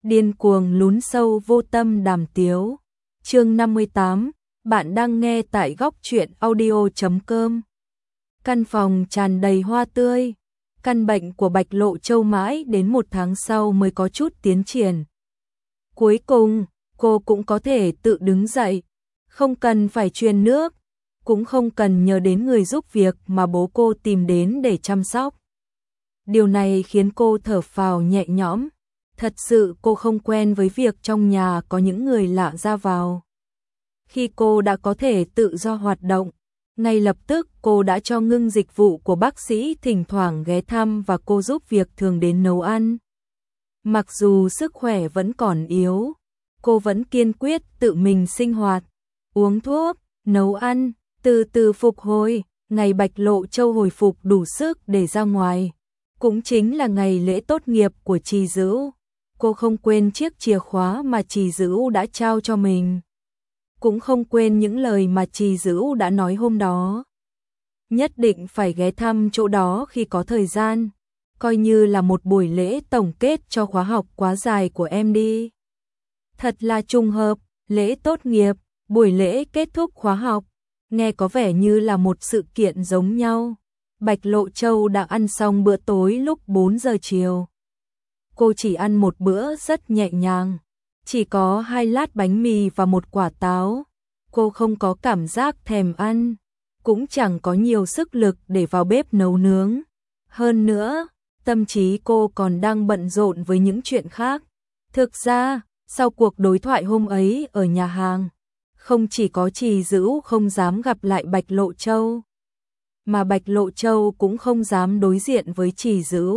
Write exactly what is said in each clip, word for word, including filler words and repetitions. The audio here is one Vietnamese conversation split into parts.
Điên cuồng lún sâu vô tâm đàm tiếu. Chương năm mươi tám, bạn đang nghe tại góc truyện audio chấm com. Căn phòng tràn đầy hoa tươi. Căn bệnh của Bạch Lộ Châu mãi đến một tháng sau mới có chút tiến triển. Cuối cùng, cô cũng có thể tự đứng dậy, không cần phải truyền nước, cũng không cần nhờ đến người giúp việc mà bố cô tìm đến để chăm sóc. Điều này khiến cô thở phào nhẹ nhõm. Thật sự cô không quen với việc trong nhà có những người lạ ra vào. Khi cô đã có thể tự do hoạt động, ngay lập tức cô đã cho ngưng dịch vụ của bác sĩ thỉnh thoảng ghé thăm và cô giúp việc thường đến nấu ăn. Mặc dù sức khỏe vẫn còn yếu, cô vẫn kiên quyết tự mình sinh hoạt, uống thuốc, nấu ăn, từ từ phục hồi. Ngày Bạch Lộ Châu hồi phục đủ sức để ra ngoài, cũng chính là ngày lễ tốt nghiệp của Trì Dữ. Cô không quên chiếc chìa khóa mà Trì Dữ đã trao cho mình, cũng không quên những lời mà Trì Dữ đã nói hôm đó. Nhất định phải ghé thăm chỗ đó khi có thời gian, coi như là một buổi lễ tổng kết cho khóa học quá dài của em đi. Thật là trùng hợp, lễ tốt nghiệp, buổi lễ kết thúc khóa học, nghe có vẻ như là một sự kiện giống nhau. Bạch Lộ Châu đã ăn xong bữa tối lúc bốn giờ chiều. Cô chỉ ăn một bữa rất nhẹ nhàng, chỉ có hai lát bánh mì và một quả táo. Cô không có cảm giác thèm ăn, cũng chẳng có nhiều sức lực để vào bếp nấu nướng. Hơn nữa, tâm trí cô còn đang bận rộn với những chuyện khác. Thực ra, sau cuộc đối thoại hôm ấy ở nhà hàng, không chỉ có Trì Dữ không dám gặp lại Bạch Lộ Châu, mà Bạch Lộ Châu cũng không dám đối diện với Trì Dữ.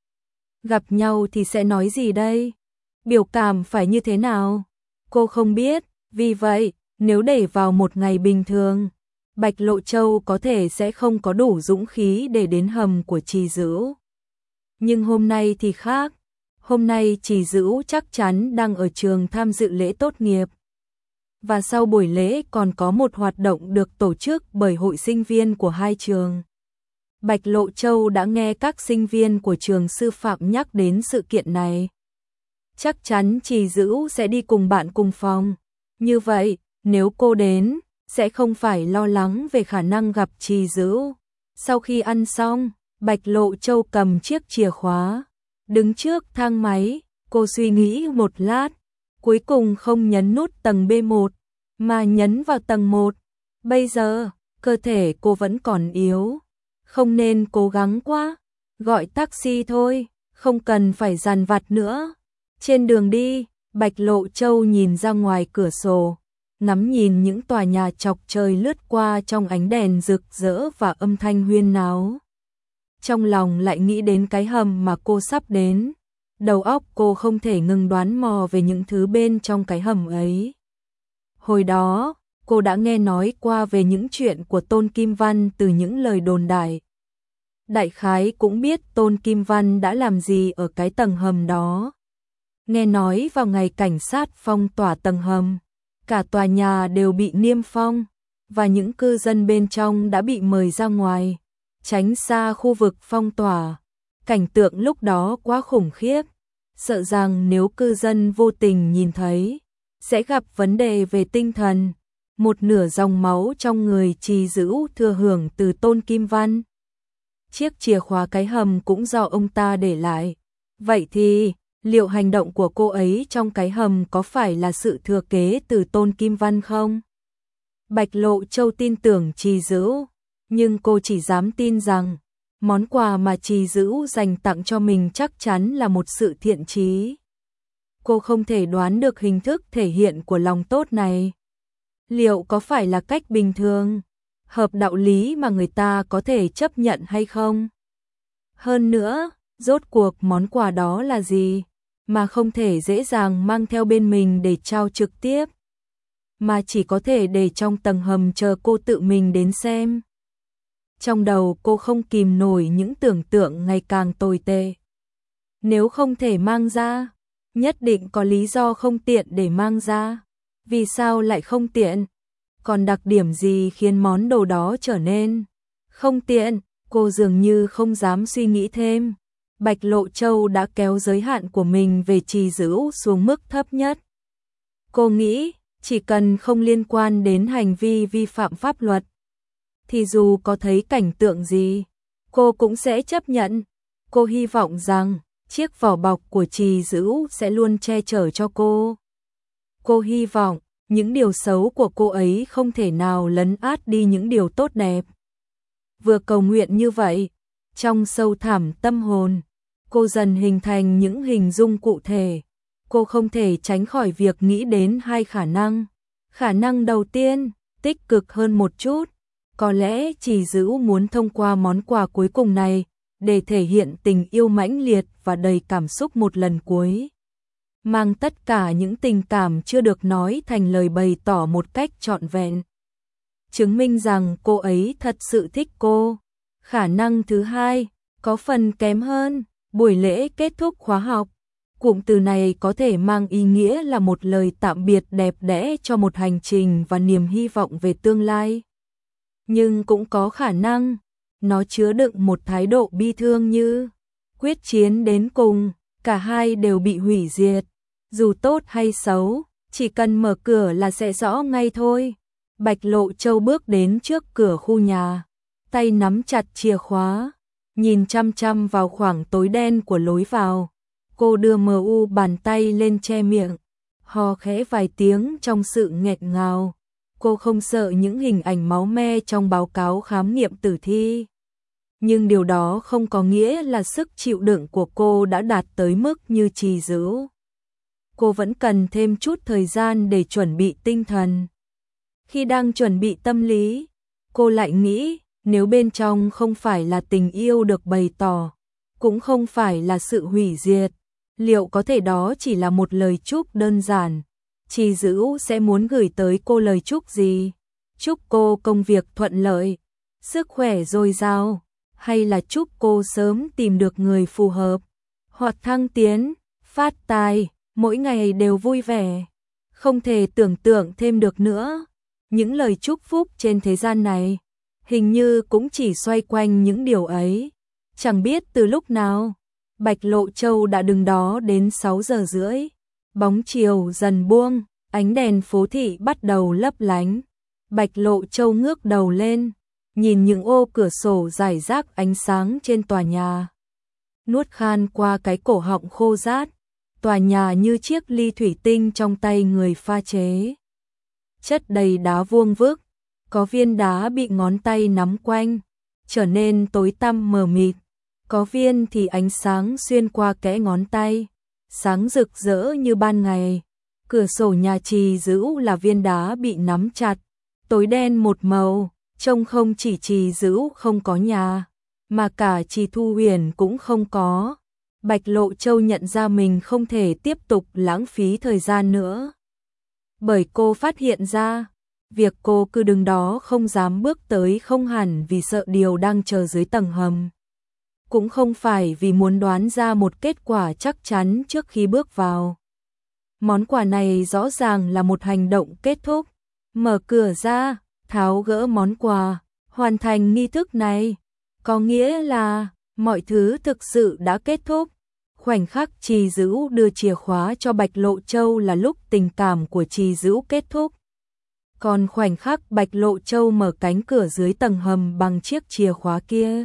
Gặp nhau thì sẽ nói gì đây? Biểu cảm phải như thế nào? Cô không biết, vì vậy, nếu để vào một ngày bình thường, Bạch Lộ Châu có thể sẽ không có đủ dũng khí để đến hầm của Trì Dữ. Nhưng hôm nay thì khác. Hôm nay Trì Dữ chắc chắn đang ở trường tham dự lễ tốt nghiệp. Và sau buổi lễ còn có một hoạt động được tổ chức bởi hội sinh viên của hai trường. Bạch Lộ Châu đã nghe các sinh viên của trường sư phạm nhắc đến sự kiện này. Chắc chắn Trì Dữ sẽ đi cùng bạn cùng phòng. Như vậy, nếu cô đến, sẽ không phải lo lắng về khả năng gặp Trì Dữ. Sau khi ăn xong, Bạch Lộ Châu cầm chiếc chìa khóa, đứng trước thang máy, cô suy nghĩ một lát, cuối cùng không nhấn nút tầng B một, mà nhấn vào tầng một. Bây giờ, cơ thể cô vẫn còn yếu, không nên cố gắng quá, gọi taxi thôi, không cần phải dằn vặt nữa. Trên đường đi, Bạch Lộ Châu nhìn ra ngoài cửa sổ, ngắm nhìn những tòa nhà chọc trời lướt qua trong ánh đèn rực rỡ và âm thanh huyên náo. Trong lòng lại nghĩ đến cái hầm mà cô sắp đến, đầu óc cô không thể ngừng đoán mò về những thứ bên trong cái hầm ấy. Hồi đó, cô đã nghe nói qua về những chuyện của Tôn Kim Văn từ những lời đồn đại. Đại khái cũng biết Tôn Kim Văn đã làm gì ở cái tầng hầm đó. Nghe nói vào ngày cảnh sát phong tỏa tầng hầm, cả tòa nhà đều bị niêm phong, và những cư dân bên trong đã bị mời ra ngoài, tránh xa khu vực phong tỏa. Cảnh tượng lúc đó quá khủng khiếp, sợ rằng nếu cư dân vô tình nhìn thấy, sẽ gặp vấn đề về tinh thần. Một nửa dòng máu trong người Trì Dữ thừa hưởng từ Tôn Kim Văn. Chiếc chìa khóa cái hầm cũng do ông ta để lại. Vậy thì, liệu hành động của cô ấy trong cái hầm có phải là sự thừa kế từ Tôn Kim Văn không? Bạch Lộ Châu tin tưởng Trì Dữ, nhưng cô chỉ dám tin rằng món quà mà Trì Dữ dành tặng cho mình chắc chắn là một sự thiện chí. Cô không thể đoán được hình thức thể hiện của lòng tốt này. Liệu có phải là cách bình thường, hợp đạo lý mà người ta có thể chấp nhận hay không? Hơn nữa, rốt cuộc món quà đó là gì, mà không thể dễ dàng mang theo bên mình để trao trực tiếp, mà chỉ có thể để trong tầng hầm chờ cô tự mình đến xem. Trong đầu cô không kìm nổi những tưởng tượng ngày càng tồi tệ. Nếu không thể mang ra, nhất định có lý do không tiện để mang ra. Vì sao lại không tiện? Còn đặc điểm gì khiến món đồ đó trở nên không tiện? Cô dường như không dám suy nghĩ thêm. Bạch Lộ Châu đã kéo giới hạn của mình về trì giữ xuống mức thấp nhất. Cô nghĩ, chỉ cần không liên quan đến hành vi vi phạm pháp luật, thì dù có thấy cảnh tượng gì, cô cũng sẽ chấp nhận. Cô hy vọng rằng, chiếc vỏ bọc của trì giữ sẽ luôn che chở cho cô. Cô hy vọng, những điều xấu của cô ấy không thể nào lấn át đi những điều tốt đẹp. Vừa cầu nguyện như vậy, trong sâu thẳm tâm hồn, cô dần hình thành những hình dung cụ thể. Cô không thể tránh khỏi việc nghĩ đến hai khả năng. Khả năng đầu tiên, tích cực hơn một chút. Có lẽ Trì Dữ muốn thông qua món quà cuối cùng này để thể hiện tình yêu mãnh liệt và đầy cảm xúc một lần cuối. Mang tất cả những tình cảm chưa được nói thành lời bày tỏ một cách trọn vẹn. Chứng minh rằng cô ấy thật sự thích cô. Khả năng thứ hai, có phần kém hơn, buổi lễ kết thúc khóa học. Cụm từ này có thể mang ý nghĩa là một lời tạm biệt đẹp đẽ cho một hành trình và niềm hy vọng về tương lai. Nhưng cũng có khả năng, nó chứa đựng một thái độ bi thương như quyết chiến đến cùng, cả hai đều bị hủy diệt. Dù tốt hay xấu, chỉ cần mở cửa là sẽ rõ ngay thôi. Bạch Lộ Châu bước đến trước cửa khu nhà, tay nắm chặt chìa khóa, nhìn chăm chăm vào khoảng tối đen của lối vào. Cô đưa mờ u bàn tay lên che miệng, hò khẽ vài tiếng trong sự nghẹn ngào. Cô không sợ những hình ảnh máu me trong báo cáo khám nghiệm tử thi. Nhưng điều đó không có nghĩa là sức chịu đựng của cô đã đạt tới mức như Trì Dữ. Cô vẫn cần thêm chút thời gian để chuẩn bị tinh thần. Khi đang chuẩn bị tâm lý, cô lại nghĩ, nếu bên trong không phải là tình yêu được bày tỏ, cũng không phải là sự hủy diệt, liệu có thể đó chỉ là một lời chúc đơn giản? Trì Dữ sẽ muốn gửi tới cô lời chúc gì? Chúc cô công việc thuận lợi, sức khỏe dồi dào, hay là chúc cô sớm tìm được người phù hợp, hoặc thăng tiến, phát tài, mỗi ngày đều vui vẻ? Không thể tưởng tượng thêm được nữa. Những lời chúc phúc trên thế gian này, hình như cũng chỉ xoay quanh những điều ấy. Chẳng biết từ lúc nào, Bạch Lộ Châu đã đứng đó đến sáu giờ rưỡi. Bóng chiều dần buông, ánh đèn phố thị bắt đầu lấp lánh. Bạch Lộ Châu ngước đầu lên, nhìn những ô cửa sổ rải rác ánh sáng trên tòa nhà. Nuốt khan qua cái cổ họng khô rát, tòa nhà như chiếc ly thủy tinh trong tay người pha chế. Chất đầy đá vuông vức, có viên đá bị ngón tay nắm quanh, trở nên tối tăm mờ mịt. Có viên thì ánh sáng xuyên qua kẽ ngón tay, sáng rực rỡ như ban ngày. Cửa sổ nhà Trì Dữ là viên đá bị nắm chặt, tối đen một màu, trông không chỉ Trì Dữ không có nhà, mà cả Trì Thu Huyền cũng không có. Bạch Lộ Châu nhận ra mình không thể tiếp tục lãng phí thời gian nữa. Bởi cô phát hiện ra, việc cô cứ đứng đó không dám bước tới không hẳn vì sợ điều đang chờ dưới tầng hầm. Cũng không phải vì muốn đoán ra một kết quả chắc chắn trước khi bước vào. Món quà này rõ ràng là một hành động kết thúc. Mở cửa ra, tháo gỡ món quà, hoàn thành nghi thức này. Có nghĩa là mọi thứ thực sự đã kết thúc. Khoảnh khắc Trì Dữ đưa chìa khóa cho Bạch Lộ Châu là lúc tình cảm của Trì Dữ kết thúc. Còn khoảnh khắc Bạch Lộ Châu mở cánh cửa dưới tầng hầm bằng chiếc chìa khóa kia,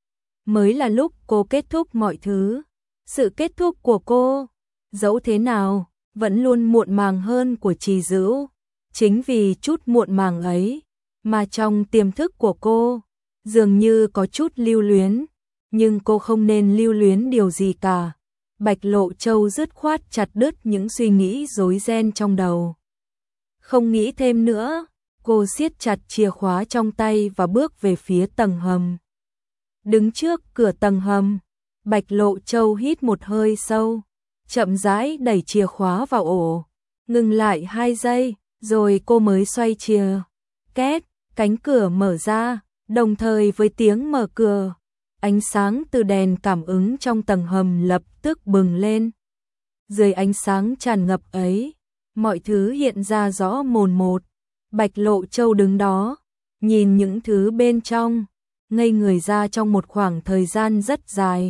mới là lúc cô kết thúc mọi thứ. Sự kết thúc của cô, dẫu thế nào, vẫn luôn muộn màng hơn của Trì Dữ. Chính vì chút muộn màng ấy, mà trong tiềm thức của cô, dường như có chút lưu luyến. Nhưng cô không nên lưu luyến điều gì cả. Bạch Lộ Châu dứt khoát chặt đứt những suy nghĩ rối ren trong đầu. Không nghĩ thêm nữa, cô siết chặt chìa khóa trong tay và bước về phía tầng hầm. Đứng trước cửa tầng hầm, Bạch Lộ Châu hít một hơi sâu, chậm rãi đẩy chìa khóa vào ổ, ngừng lại hai giây, rồi cô mới xoay chìa. Két, cánh cửa mở ra, đồng thời với tiếng mở cửa, ánh sáng từ đèn cảm ứng trong tầng hầm lập tức bừng lên. Dưới ánh sáng tràn ngập ấy, mọi thứ hiện ra rõ mồn một. Bạch Lộ Châu đứng đó, nhìn những thứ bên trong, ngây người ra trong một khoảng thời gian rất dài.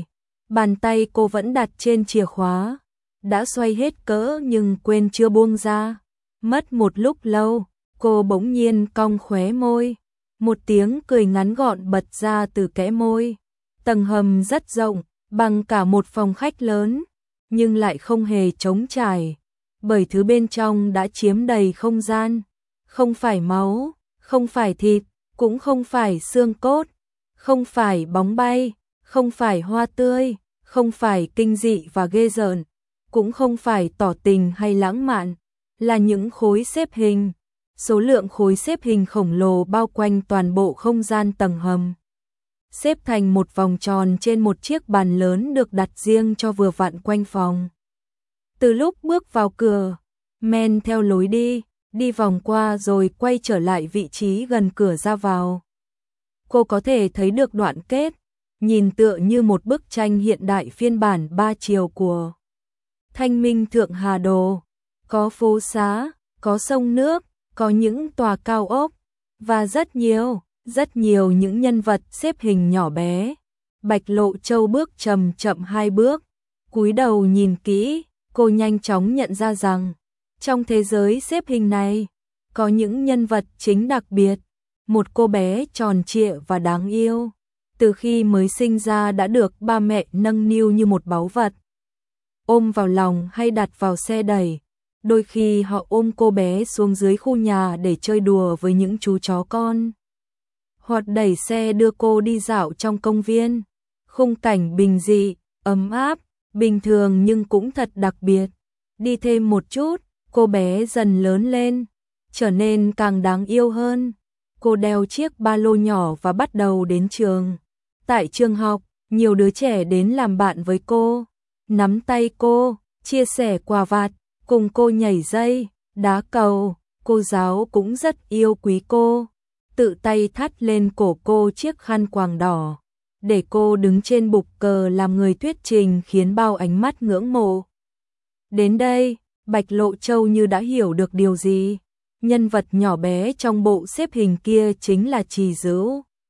Bàn tay cô vẫn đặt trên chìa khóa, đã xoay hết cỡ nhưng quên chưa buông ra. Mất một lúc lâu, cô bỗng nhiên cong khóe môi, một tiếng cười ngắn gọn bật ra từ kẽ môi. Tầng hầm rất rộng, bằng cả một phòng khách lớn, nhưng lại không hề trống trải, bởi thứ bên trong đã chiếm đầy không gian. Không phải máu, không phải thịt, cũng không phải xương cốt, không phải bóng bay, không phải hoa tươi, không phải kinh dị và ghê rợn, cũng không phải tỏ tình hay lãng mạn, là những khối xếp hình. Số lượng khối xếp hình khổng lồ bao quanh toàn bộ không gian tầng hầm, xếp thành một vòng tròn trên một chiếc bàn lớn được đặt riêng cho vừa vặn quanh phòng. Từ lúc bước vào cửa, men theo lối đi, đi vòng qua rồi quay trở lại vị trí gần cửa ra vào. Cô có thể thấy được đoạn kết, nhìn tựa như một bức tranh hiện đại phiên bản ba chiều của Thanh Minh Thượng Hà Đồ. Có phố xá, có sông nước, có những tòa cao ốc, và rất nhiều, rất nhiều những nhân vật xếp hình nhỏ bé. Bạch Lộ Châu bước chậm chậm hai bước, cúi đầu nhìn kỹ, cô nhanh chóng nhận ra rằng, trong thế giới xếp hình này, có những nhân vật chính đặc biệt. Một cô bé tròn trịa và đáng yêu, từ khi mới sinh ra đã được ba mẹ nâng niu như một báu vật, ôm vào lòng hay đặt vào xe đẩy. Đôi khi họ ôm cô bé xuống dưới khu nhà để chơi đùa với những chú chó con, hoặc đẩy xe đưa cô đi dạo trong công viên. Khung cảnh bình dị, ấm áp, bình thường nhưng cũng thật đặc biệt. Đi thêm một chút, cô bé dần lớn lên, trở nên càng đáng yêu hơn. Cô đeo chiếc ba lô nhỏ và bắt đầu đến trường. Tại trường học, nhiều đứa trẻ đến làm bạn với cô, nắm tay cô, chia sẻ quà vặt, cùng cô nhảy dây, đá cầu. Cô giáo cũng rất yêu quý cô, tự tay thắt lên cổ cô chiếc khăn quàng đỏ, để cô đứng trên bục cờ làm người thuyết trình khiến bao ánh mắt ngưỡng mộ. Đến đây, Bạch Lộ Châu như đã hiểu được điều gì. Nhân vật nhỏ bé trong bộ xếp hình kia chính là Trì Dữ.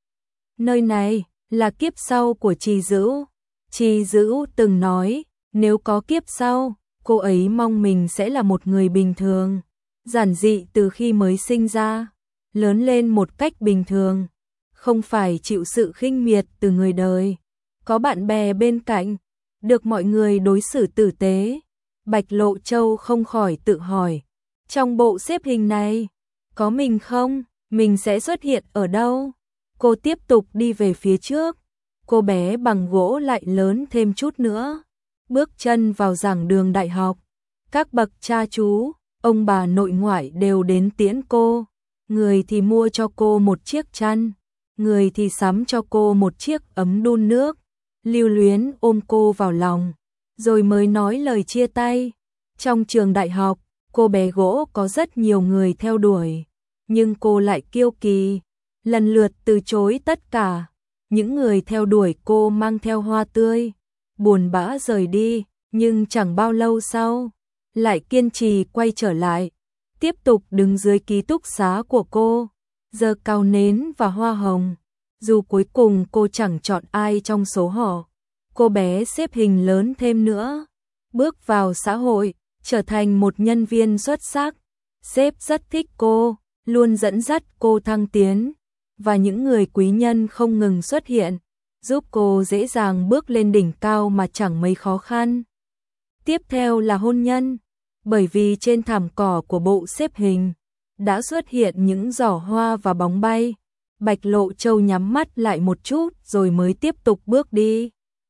Nơi này là kiếp sau của Trì Dữ. Trì Dữ từng nói, nếu có kiếp sau, cô ấy mong mình sẽ là một người bình thường, giản dị từ khi mới sinh ra, lớn lên một cách bình thường, không phải chịu sự khinh miệt từ người đời, có bạn bè bên cạnh, được mọi người đối xử tử tế. Bạch Lộ Châu không khỏi tự hỏi, trong bộ xếp hình này, có mình không? Mình sẽ xuất hiện ở đâu? Cô tiếp tục đi về phía trước, cô bé bằng gỗ lại lớn thêm chút nữa, bước chân vào giảng đường đại học. Các bậc cha chú, ông bà nội ngoại đều đến tiễn cô, người thì mua cho cô một chiếc chăn, người thì sắm cho cô một chiếc ấm đun nước, lưu luyến ôm cô vào lòng, rồi mới nói lời chia tay. Trong trường đại học, cô bé gỗ có rất nhiều người theo đuổi, nhưng cô lại kiêu kỳ, lần lượt từ chối tất cả. Những người theo đuổi cô mang theo hoa tươi, buồn bã rời đi, nhưng chẳng bao lâu sau, lại kiên trì quay trở lại, tiếp tục đứng dưới ký túc xá của cô, giơ cao nến và hoa hồng. Dù cuối cùng cô chẳng chọn ai trong số họ, cô bé xếp hình lớn thêm nữa, bước vào xã hội, trở thành một nhân viên xuất sắc. Sếp rất thích cô, luôn dẫn dắt cô thăng tiến, và những người quý nhân không ngừng xuất hiện, giúp cô dễ dàng bước lên đỉnh cao mà chẳng mấy khó khăn. Tiếp theo là hôn nhân, bởi vì trên thảm cỏ của bộ xếp hình đã xuất hiện những giỏ hoa và bóng bay. Bạch Lộ Châu nhắm mắt lại một chút rồi mới tiếp tục bước đi.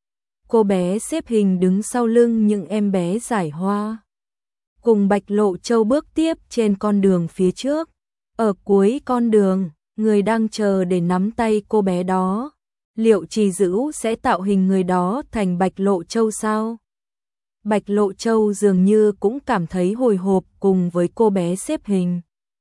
Cô bé xếp hình đứng sau lưng những em bé giải hoa, cùng Bạch Lộ Châu bước tiếp trên con đường phía trước. Ở cuối con đường, người đang chờ để nắm tay cô bé đó. Liệu Trì Dữ sẽ tạo hình người đó thành Bạch Lộ Châu sao? Bạch Lộ Châu dường như cũng cảm thấy hồi hộp cùng với cô bé xếp hình.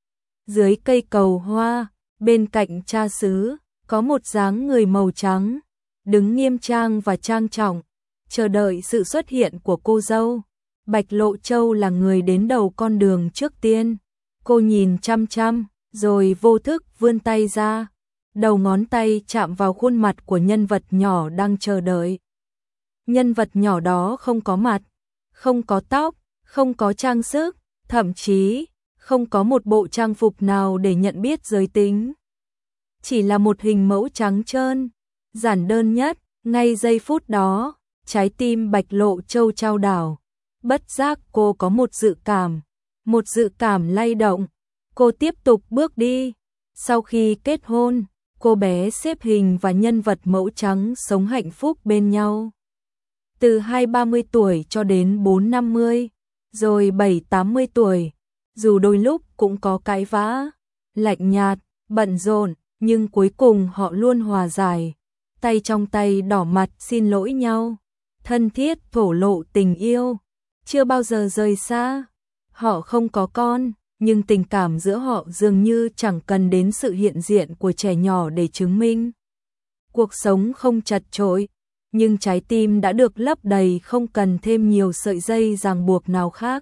Dưới cây cầu hoa, bên cạnh cha xứ, có một dáng người màu trắng, đứng nghiêm trang và trang trọng, chờ đợi sự xuất hiện của cô dâu. Bạch Lộ Châu là người đến đầu con đường trước tiên. Cô nhìn chăm chăm, rồi vô thức vươn tay ra, đầu ngón tay chạm vào khuôn mặt của nhân vật nhỏ đang chờ đợi. Nhân vật nhỏ đó không có mặt, không có tóc, không có trang sức, thậm chí không có một bộ trang phục nào để nhận biết giới tính. Chỉ là một hình mẫu trắng trơn, giản đơn nhất. Ngay giây phút đó, trái tim Bạch Lộ Châu chao đảo. Bất giác cô có một dự cảm, một dự cảm lay động. Cô tiếp tục bước đi. Sau khi kết hôn, cô bé xếp hình và nhân vật mẫu trắng sống hạnh phúc bên nhau. Từ hai ba mươi tuổi cho đến bốn năm mươi, rồi bảy tám mươi tuổi, dù đôi lúc cũng có cãi vã, lạnh nhạt, bận rộn, nhưng cuối cùng họ luôn hòa giải, tay trong tay đỏ mặt xin lỗi nhau, thân thiết thổ lộ tình yêu, chưa bao giờ rời xa. Họ không có con, nhưng tình cảm giữa họ dường như chẳng cần đến sự hiện diện của trẻ nhỏ để chứng minh. Cuộc sống không chật chội, nhưng trái tim đã được lấp đầy, không cần thêm nhiều sợi dây ràng buộc nào khác.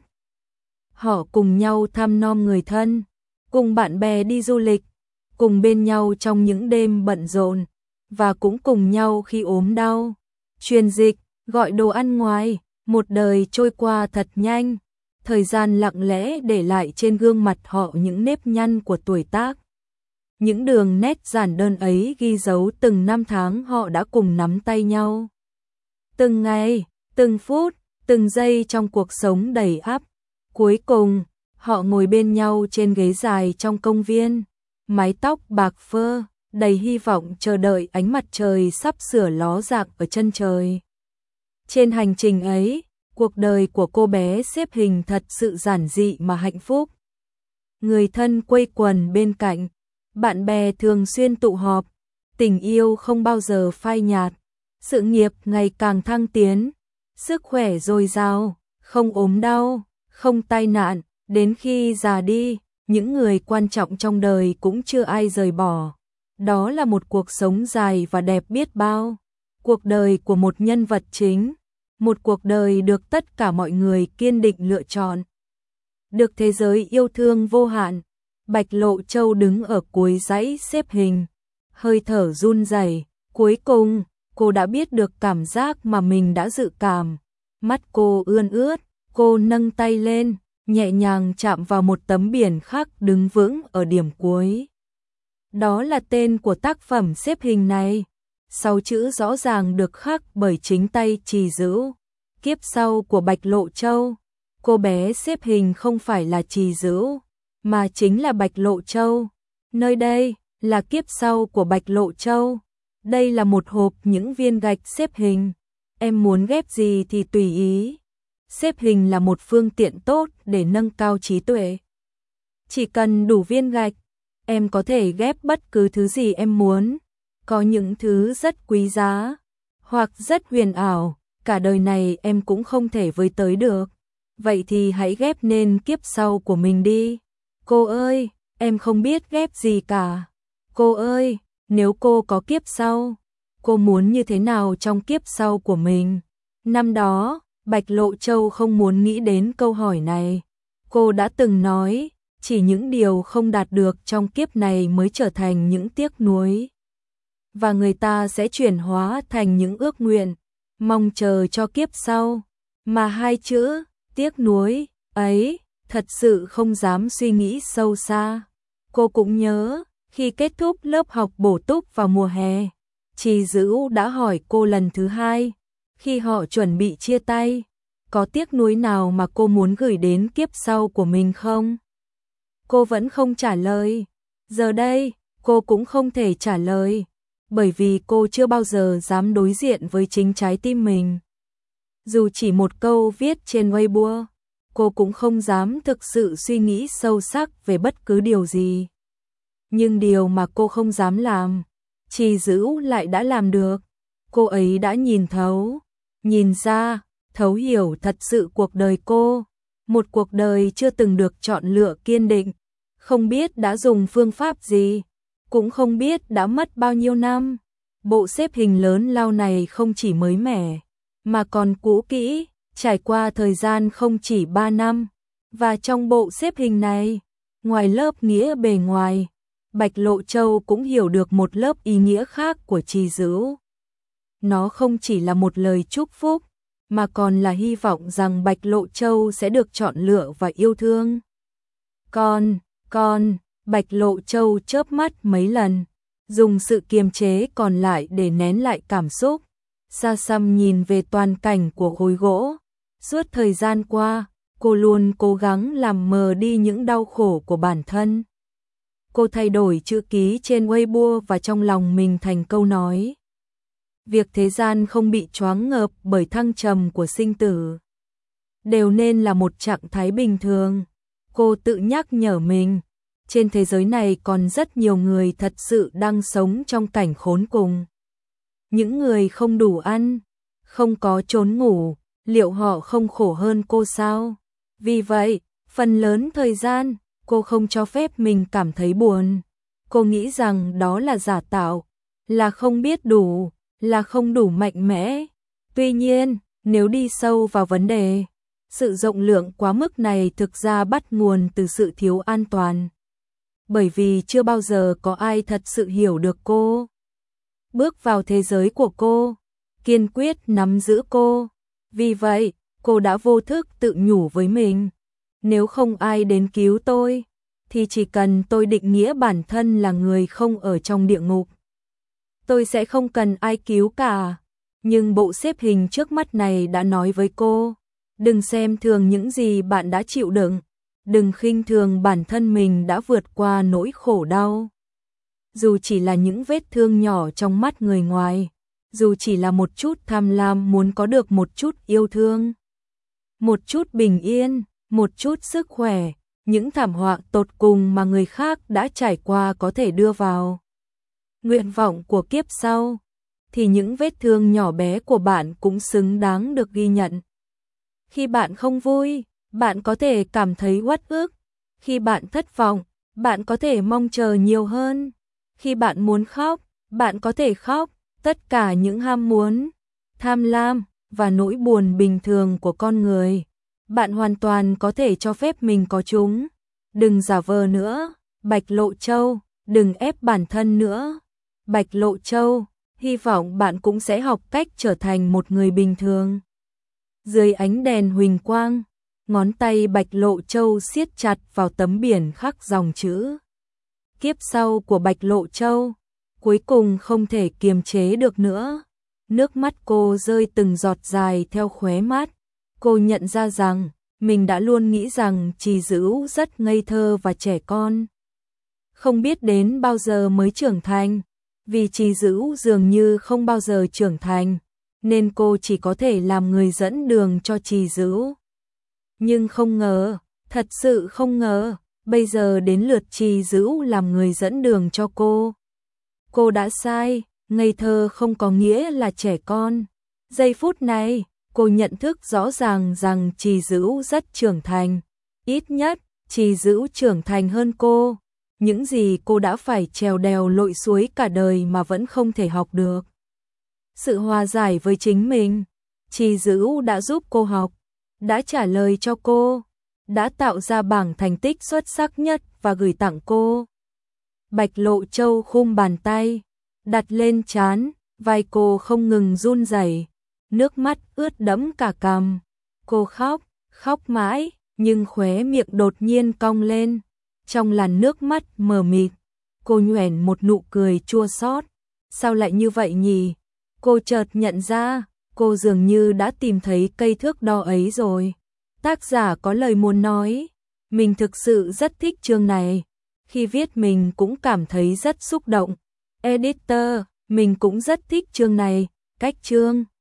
Họ cùng nhau thăm nom người thân, cùng bạn bè đi du lịch, cùng bên nhau trong những đêm bận rộn, và cũng cùng nhau khi ốm đau, truyền dịch, gọi đồ ăn ngoài. Một đời trôi qua thật nhanh, thời gian lặng lẽ để lại trên gương mặt họ những nếp nhăn của tuổi tác. Những đường nét giản đơn ấy ghi dấu từng năm tháng họ đã cùng nắm tay nhau. Từng ngày, từng phút, từng giây trong cuộc sống đầy ắp. Cuối cùng, họ ngồi bên nhau trên ghế dài trong công viên, mái tóc bạc phơ, đầy hy vọng chờ đợi ánh mặt trời sắp sửa ló dạng ở chân trời. Trên hành trình ấy, cuộc đời của cô bé xếp hình thật sự giản dị mà hạnh phúc. Người thân quây quần bên cạnh, bạn bè thường xuyên tụ họp, tình yêu không bao giờ phai nhạt, sự nghiệp ngày càng thăng tiến, sức khỏe dồi dào, không ốm đau, không tai nạn, đến khi già đi, những người quan trọng trong đời cũng chưa ai rời bỏ. Đó là một cuộc sống dài và đẹp biết bao. Cuộc đời của một nhân vật chính, một cuộc đời được tất cả mọi người kiên định lựa chọn. Được thế giới yêu thương vô hạn, Bạch Lộ Châu đứng ở cuối dãy xếp hình, hơi thở run rẩy. Cuối cùng, cô đã biết được cảm giác mà mình đã dự cảm. Mắt cô ươn ướt, cô nâng tay lên, nhẹ nhàng chạm vào một tấm biển khắc đứng vững ở điểm cuối. Đó là tên của tác phẩm xếp hình này. Sáu chữ rõ ràng được khắc bởi chính tay Trì Dữ. Kiếp sau của Bạch Lộ Châu. Cô bé xếp hình không phải là Trì Dữ, mà chính là Bạch Lộ Châu. Nơi đây là kiếp sau của Bạch Lộ Châu. Đây là một hộp những viên gạch xếp hình. Em muốn ghép gì thì tùy ý. Xếp hình là một phương tiện tốt để nâng cao trí tuệ. Chỉ cần đủ viên gạch, em có thể ghép bất cứ thứ gì em muốn. Có những thứ rất quý giá, hoặc rất huyền ảo, cả đời này em cũng không thể với tới được. Vậy thì hãy ghép nên kiếp sau của mình đi. Cô ơi, em không biết ghép gì cả. Cô ơi, nếu cô có kiếp sau, cô muốn như thế nào trong kiếp sau của mình? Năm đó, Bạch Lộ Châu không muốn nghĩ đến câu hỏi này. Cô đã từng nói, chỉ những điều không đạt được trong kiếp này mới trở thành những tiếc nuối. Và người ta sẽ chuyển hóa thành những ước nguyện, mong chờ cho kiếp sau. Mà hai chữ, tiếc nuối, ấy, thật sự không dám suy nghĩ sâu xa. Cô cũng nhớ, khi kết thúc lớp học bổ túc vào mùa hè, Trì Dữ đã hỏi cô lần thứ hai, khi họ chuẩn bị chia tay, có tiếc nuối nào mà cô muốn gửi đến kiếp sau của mình không? Cô vẫn không trả lời. Giờ đây, cô cũng không thể trả lời, bởi vì cô chưa bao giờ dám đối diện với chính trái tim mình. Dù chỉ một câu viết trên Weibo, cô cũng không dám thực sự suy nghĩ sâu sắc về bất cứ điều gì. Nhưng điều mà cô không dám làm, Trì Dữ lại đã làm được. Cô ấy đã nhìn thấu, nhìn ra, thấu hiểu thật sự cuộc đời cô. Một cuộc đời chưa từng được chọn lựa kiên định, không biết đã dùng phương pháp gì, cũng không biết đã mất bao nhiêu năm. Bộ xếp hình lớn lao này không chỉ mới mẻ, mà còn cũ kỹ, trải qua thời gian không chỉ ba năm. Và trong bộ xếp hình này, ngoài lớp nghĩa bề ngoài, Bạch Lộ Châu cũng hiểu được một lớp ý nghĩa khác của Trì Dữ. nó không chỉ là một lời chúc phúc, mà còn là hy vọng rằng Bạch Lộ Châu sẽ được chọn lựa và yêu thương. Con, con, Bạch Lộ Châu chớp mắt mấy lần, dùng sự kiềm chế còn lại để nén lại cảm xúc. Xa xăm nhìn về toàn cảnh của khối gỗ. Suốt thời gian qua, cô luôn cố gắng làm mờ đi những đau khổ của bản thân. Cô thay đổi chữ ký trên Weibo và trong lòng mình thành câu nói. Việc thế gian không bị choáng ngợp bởi thăng trầm của sinh tử, đều nên là một trạng thái bình thường. Cô tự nhắc nhở mình, trên thế giới này còn rất nhiều người thật sự đang sống trong cảnh khốn cùng. Những người không đủ ăn, không có chốn ngủ, liệu họ không khổ hơn cô sao? Vì vậy, phần lớn thời gian, cô không cho phép mình cảm thấy buồn. Cô nghĩ rằng đó là giả tạo, là không biết đủ, là không đủ mạnh mẽ. Tuy nhiên, nếu đi sâu vào vấn đề, sự rộng lượng quá mức này thực ra bắt nguồn từ sự thiếu an toàn. Bởi vì chưa bao giờ có ai thật sự hiểu được cô. Bước vào thế giới của cô, kiên quyết nắm giữ cô. Vì vậy, cô đã vô thức tự nhủ với mình. Nếu không ai đến cứu tôi, thì chỉ cần tôi định nghĩa bản thân là người không ở trong địa ngục, tôi sẽ không cần ai cứu cả. Nhưng bộ xếp hình trước mắt này đã nói với cô, đừng xem thường những gì bạn đã chịu đựng, đừng khinh thường bản thân mình đã vượt qua nỗi khổ đau. Dù chỉ là những vết thương nhỏ trong mắt người ngoài, dù chỉ là một chút tham lam muốn có được một chút yêu thương, một chút bình yên, một chút sức khỏe, những thảm họa tột cùng mà người khác đã trải qua có thể đưa vào nguyện vọng của kiếp sau, thì những vết thương nhỏ bé của bạn cũng xứng đáng được ghi nhận. Khi bạn không vui, bạn có thể cảm thấy uất ức. Khi bạn thất vọng, bạn có thể mong chờ nhiều hơn. Khi bạn muốn khóc, bạn có thể khóc. Tất cả những ham muốn, tham lam và nỗi buồn bình thường của con người, bạn hoàn toàn có thể cho phép mình có chúng. Đừng giả vờ nữa, Bạch Lộ Châu, đừng ép bản thân nữa. Bạch Lộ Châu, hy vọng bạn cũng sẽ học cách trở thành một người bình thường. Dưới ánh đèn huỳnh quang, ngón tay Bạch Lộ Châu siết chặt vào tấm biển khắc dòng chữ. Kiếp sau của Bạch Lộ Châu, cuối cùng không thể kiềm chế được nữa. Nước mắt cô rơi từng giọt dài theo khóe mắt. Cô nhận ra rằng, mình đã luôn nghĩ rằng Trì Dữ rất ngây thơ và trẻ con. Không biết đến bao giờ mới trưởng thành, vì Trì Dữ dường như không bao giờ trưởng thành, nên cô chỉ có thể làm người dẫn đường cho Trì Dữ. Nhưng không ngờ, thật sự không ngờ, bây giờ đến lượt Trì Dữ làm người dẫn đường cho cô. Cô đã sai, ngây thơ không có nghĩa là trẻ con. Giây phút này, cô nhận thức rõ ràng rằng Trì Dữ rất trưởng thành. Ít nhất, Trì Dữ trưởng thành hơn cô. Những gì cô đã phải trèo đèo lội suối cả đời mà vẫn không thể học được. Sự hòa giải với chính mình, Trì Dữ đã giúp cô học, đã trả lời cho cô, đã tạo ra bảng thành tích xuất sắc nhất và gửi tặng cô. Bạch Lộ Châu khum bàn tay, đặt lên trán, vai cô không ngừng run rẩy, nước mắt ướt đẫm cả cằm. Cô khóc, khóc mãi, nhưng khóe miệng đột nhiên cong lên. Trong làn nước mắt mờ mịt, cô nhoẻn một nụ cười chua xót. Sao lại như vậy nhỉ? Cô chợt nhận ra, cô dường như đã tìm thấy cây thước đo ấy rồi. Tác giả có lời muốn nói, mình thực sự rất thích chương này. Khi viết mình cũng cảm thấy rất xúc động. Editor, mình cũng rất thích chương này, cách chương